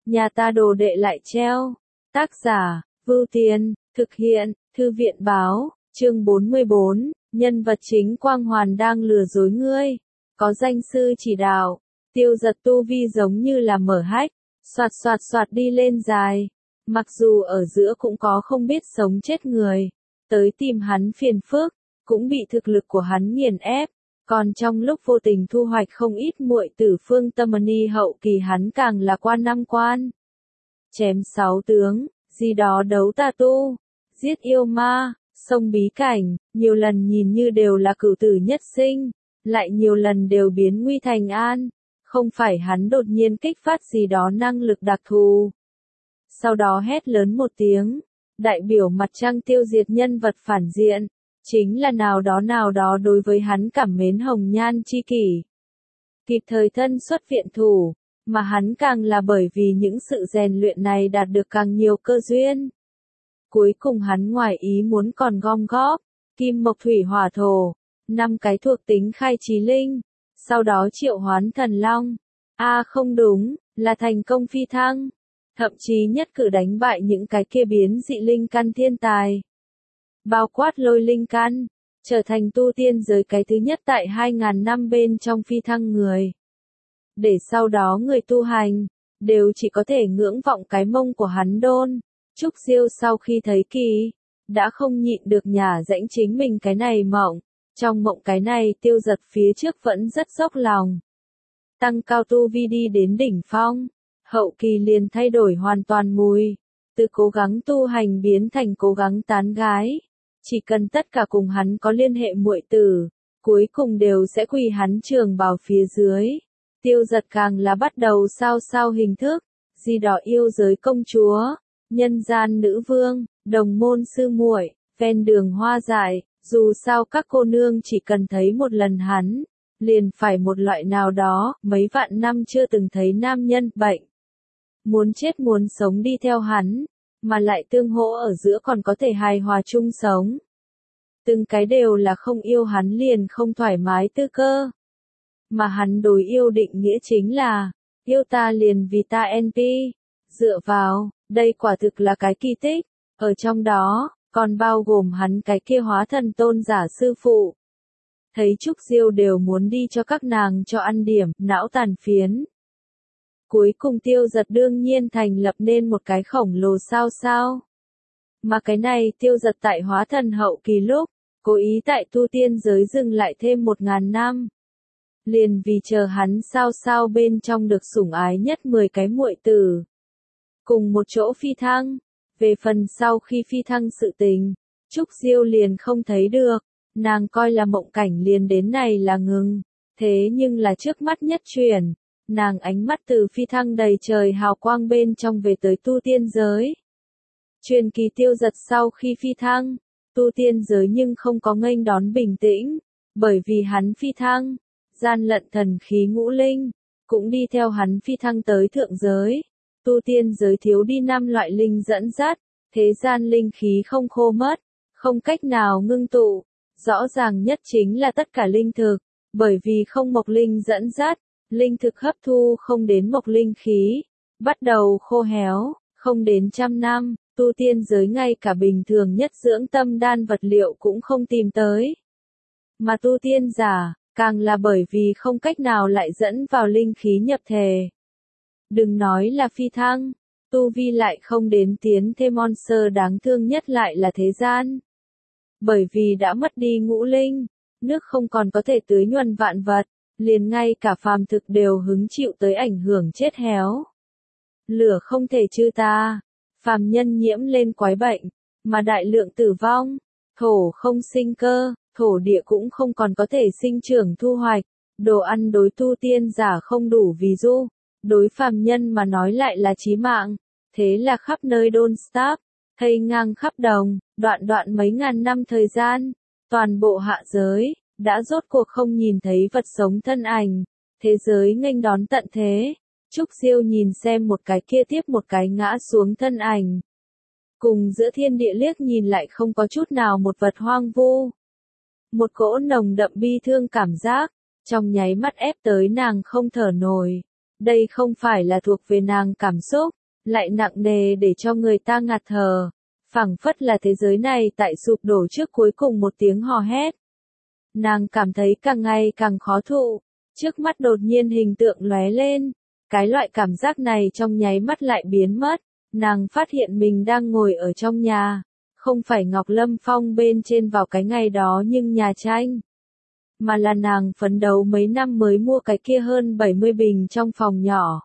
nhà ta đồ đệ lại treo. Tác giả, Vưu Tiên, thực hiện, Thư viện báo, chương 44, nhân vật chính Quang Hoàn đang lừa dối ngươi. Có danh sư chỉ đạo, Tiêu Giật tu vi giống như là mở hách, xoạt xoạt xoạt đi lên dài. Mặc dù ở giữa cũng có không biết sống chết người, tới tìm hắn phiền phức, cũng bị thực lực của hắn nghiền ép. Còn trong lúc vô tình thu hoạch không ít muội tử Phương Tâm Ni hậu kỳ hắn càng là quan năm quan. Chém 6 tướng, gì đó đấu tà tu, giết yêu ma, sông bí cảnh, nhiều lần nhìn như đều là cửu tử nhất sinh, lại nhiều lần đều biến nguy thành an. Không phải hắn đột nhiên kích phát gì đó năng lực đặc thù. Sau đó hét lớn một tiếng, đại biểu mặt trăng tiêu diệt nhân vật phản diện, chính là nào đó đối với hắn cảm mến hồng nhan chi kỷ. Kịp thời thân xuất viện thủ, mà hắn càng là bởi vì những sự rèn luyện này đạt được càng nhiều cơ duyên. Cuối cùng hắn ngoài ý muốn còn gom góp, kim mộc thủy hỏa thổ, 5 cái thuộc tính khai trí linh, sau đó triệu hoán thần long. Không đúng, là thành công phi thăng. Thậm chí nhất cử đánh bại những cái kia biến dị linh căn thiên tài. Bao quát lôi linh căn, trở thành tu tiên giới cái thứ nhất tại 2.000 năm bên trong phi thăng người. Để sau đó người tu hành, đều chỉ có thể ngưỡng vọng cái mông của hắn đôn. Trúc Diêu sau khi thấy kỳ, đã không nhịn được nhả rãnh chính mình cái này mộng. Trong mộng cái này Tiêu Giật phía trước vẫn rất dốc lòng. Tăng cao tu vi đi đến đỉnh phong, hậu kỳ liền thay đổi hoàn toàn mùi, từ cố gắng tu hành biến thành cố gắng tán gái. Chỉ cần tất cả cùng hắn có liên hệ muội tử, cuối cùng đều sẽ quỳ hắn trường bào phía dưới. Tiêu Giật càng là bắt đầu sao hình thức, gì đó yêu giới công chúa, nhân gian nữ vương, đồng môn sư muội, ven đường hoa dại, dù sao các cô nương chỉ cần thấy một lần hắn, liền phải một loại nào đó, mấy vạn năm chưa từng thấy nam nhân bệnh. Muốn chết muốn sống đi theo hắn, mà lại tương hỗ ở giữa còn có thể hài hòa chung sống. Từng cái đều là không yêu hắn liền không thoải mái tư cơ. Mà hắn đối yêu định nghĩa chính là, yêu ta liền vì ta NP. Dựa vào, đây quả thực là cái kỳ tích, ở trong đó, còn bao gồm hắn cái kia hóa thần tôn giả sư phụ. Thấy Trúc Diêu đều muốn đi cho các nàng cho ăn điểm, não tàn phiến. Cuối cùng Tiêu Giật đương nhiên thành lập nên một cái khổng lồ sao. Mà cái này Tiêu Giật tại hóa thần hậu kỳ lúc, cố ý tại tu tiên giới dừng lại thêm 1.000 năm. Liền vì chờ hắn sao bên trong được sủng ái nhất 10 cái muội tử. Cùng một chỗ phi thăng. Về phần sau khi phi thăng sự tình, Trúc Diêu liền không thấy được. Nàng coi là mộng cảnh liền đến này là ngừng. Thế nhưng là trước mắt nhất chuyển. Nàng ánh mắt từ phi thăng đầy trời hào quang bên trong về tới tu tiên giới. Truyền kỳ Tiêu Giật sau khi phi thăng, tu tiên giới nhưng không có nghênh đón bình tĩnh, bởi vì hắn phi thăng, gian lận thần khí ngũ linh, cũng đi theo hắn phi thăng tới thượng giới. Tu tiên giới thiếu đi 5 loại linh dẫn dắt, thế gian linh khí không khô mất, không cách nào ngưng tụ. Rõ ràng nhất chính là tất cả linh thực, bởi vì không mộc linh dẫn dắt, linh thực hấp thu không đến mộc linh khí, bắt đầu khô héo, không đến 100 năm, tu tiên giới ngay cả bình thường nhất dưỡng tâm đan vật liệu cũng không tìm tới. Mà tu tiên giả, càng là bởi vì không cách nào lại dẫn vào linh khí nhập thể. Đừng nói là phi thăng, tu vi lại không đến tiến thêm monster đáng thương nhất lại là thế gian. Bởi vì đã mất đi ngũ linh, nước không còn có thể tưới nhuần vạn vật, liền ngay cả phàm thực đều hứng chịu tới ảnh hưởng chết héo. Lửa không thể trừ ta, phàm nhân nhiễm lên quái bệnh, mà đại lượng tử vong, thổ không sinh cơ, thổ địa cũng không còn có thể sinh trưởng thu hoạch, đồ ăn đối tu tiên giả không đủ vì du, đối phàm nhân mà nói lại là chí mạng, thế là khắp nơi đôn stop, thây ngang khắp đồng, đoạn mấy ngàn năm thời gian, toàn bộ hạ giới, đã rốt cuộc không nhìn thấy vật sống thân ảnh, thế giới nghênh đón tận thế. Trúc Diêu nhìn xem một cái kia tiếp một cái ngã xuống thân ảnh. Cùng giữa thiên địa liếc nhìn lại không có chút nào một vật hoang vu. Một cỗ nồng đậm bi thương cảm giác, trong nháy mắt ép tới nàng không thở nổi. Đây không phải là thuộc về nàng cảm xúc, lại nặng nề để cho người ta ngạt thở. Phảng phất là thế giới này tại sụp đổ trước cuối cùng một tiếng hò hét. Nàng cảm thấy càng ngày càng khó thụ, trước mắt đột nhiên hình tượng lóe lên, cái loại cảm giác này trong nháy mắt lại biến mất, nàng phát hiện mình đang ngồi ở trong nhà, không phải Ngọc Lâm Phong bên trên vào cái ngày đó nhưng nhà tranh, mà là nàng phấn đấu mấy năm mới mua cái kia hơn 70 bình trong phòng nhỏ.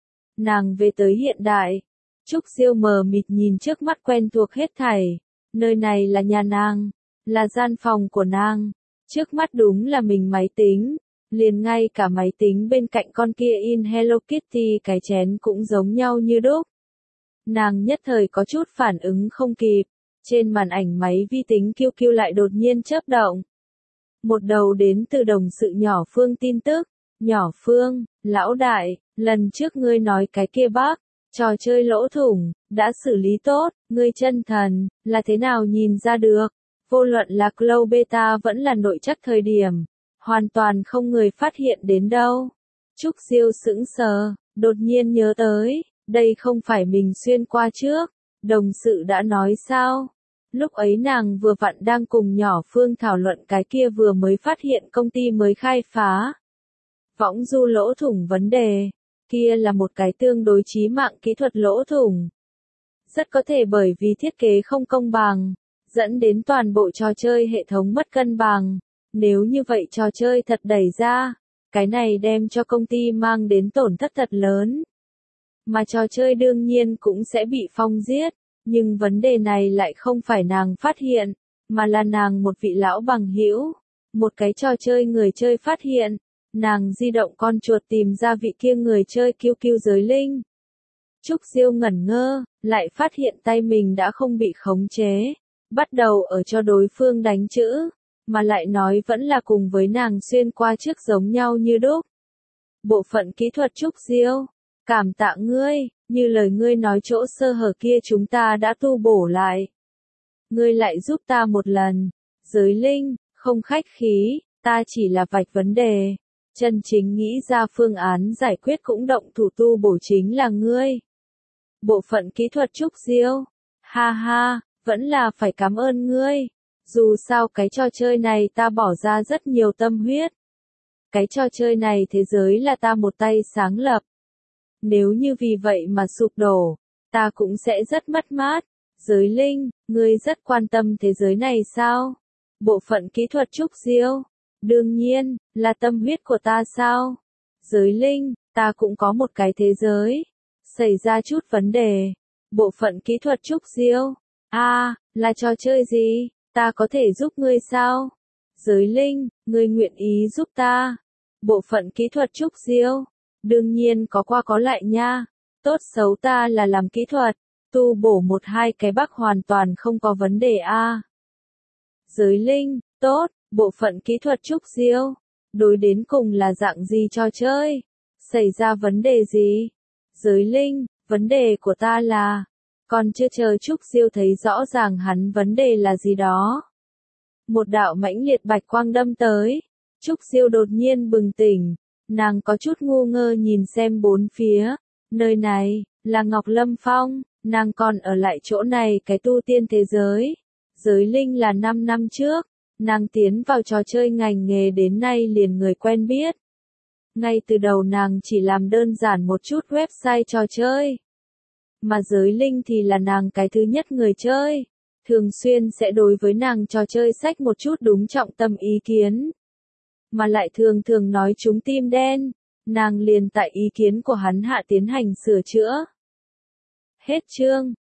Nàng về tới hiện đại, Trúc Diêu mờ mịt nhìn trước mắt quen thuộc hết thảy, nơi này là nhà nàng, là gian phòng của nàng, trước mắt đúng là mình máy tính, liền ngay cả máy tính bên cạnh con kia in Hello Kitty cái chén cũng giống nhau như đúc. Nàng nhất thời có chút phản ứng không kịp, trên màn ảnh máy vi tính QQ lại đột nhiên chớp động. Một đầu đến từ đồng sự nhỏ Phương tin tức, nhỏ Phương, lão đại, lần trước ngươi nói cái kia bác, trò chơi lỗ thủng, đã xử lý tốt, ngươi chân thần, là thế nào nhìn ra được, vô luận là Cloud Beta vẫn là nội chắc thời điểm, hoàn toàn không người phát hiện đến đâu. Trúc Diêu sững sờ, đột nhiên nhớ tới, đây không phải mình xuyên qua trước, đồng sự đã nói sao? Lúc ấy nàng vừa vặn đang cùng nhỏ Phương thảo luận cái kia vừa mới phát hiện công ty mới khai phá. Võng du lỗ thủng vấn đề, kia là một cái tương đối chí mạng kỹ thuật lỗ thủng. Rất có thể bởi vì thiết kế không công bằng, dẫn đến toàn bộ trò chơi hệ thống mất cân bằng. Nếu như vậy trò chơi thật đẩy ra, cái này đem cho công ty mang đến tổn thất thật lớn. Mà trò chơi đương nhiên cũng sẽ bị phong giết, nhưng vấn đề này lại không phải nàng phát hiện, mà là nàng một vị lão bằng hữu, một cái trò chơi người chơi phát hiện. Nàng di động con chuột tìm ra vị kia người chơi QQ giới linh. Trúc Diêu ngẩn ngơ, lại phát hiện tay mình đã không bị khống chế, bắt đầu ở cho đối phương đánh chữ, mà lại nói vẫn là cùng với nàng xuyên qua trước giống nhau như đúc. Bộ phận kỹ thuật Trúc Diêu, cảm tạ ngươi, như lời ngươi nói chỗ sơ hở kia chúng ta đã tu bổ lại. Ngươi lại giúp ta một lần, giới linh, không khách khí, ta chỉ là vạch vấn đề. Chân chính nghĩ ra phương án giải quyết cũng động thủ tu bổ chính là ngươi. Bộ phận kỹ thuật Trúc Diêu, ha ha, vẫn là phải cảm ơn ngươi. Dù sao cái trò chơi này ta bỏ ra rất nhiều tâm huyết. Cái trò chơi này thế giới là ta một tay sáng lập. Nếu như vì vậy mà sụp đổ, ta cũng sẽ rất mất mát. Giới linh, ngươi rất quan tâm thế giới này sao? Bộ phận kỹ thuật Trúc Diêu, đương nhiên, là tâm huyết của ta sao? Giới linh, ta cũng có một cái thế giới. Xảy ra chút vấn đề. Bộ phận kỹ thuật Trúc Diêu, là trò chơi gì? Ta có thể giúp ngươi sao? Giới linh, ngươi nguyện ý giúp ta. Bộ phận kỹ thuật Trúc Diêu, đương nhiên có qua có lại nha. Tốt xấu ta là làm kỹ thuật, tu bổ một hai cái bug hoàn toàn không có vấn đề a. Giới linh, tốt, bộ phận kỹ thuật Trúc Diêu, đối đến cùng là dạng gì trò chơi? Xảy ra vấn đề gì? Giới linh, vấn đề của ta là, còn chưa chờ Trúc Diêu thấy rõ ràng hắn vấn đề là gì đó. Một đạo mãnh liệt bạch quang đâm tới, Trúc Diêu đột nhiên bừng tỉnh, nàng có chút ngu ngơ nhìn xem bốn phía, nơi này, là Ngọc Lâm Phong, nàng còn ở lại chỗ này cái tu tiên thế giới. Giới linh là 5 năm trước, nàng tiến vào trò chơi ngành nghề đến nay liền người quen biết. Ngay từ đầu nàng chỉ làm đơn giản một chút website trò chơi. Mà giới linh thì là nàng cái thứ nhất người chơi. Thường xuyên sẽ đối với nàng trò chơi sách một chút đúng trọng tâm ý kiến. Mà lại thường thường nói trúng tim đen. Nàng liền tại ý kiến của hắn hạ tiến hành sửa chữa. Hết chương.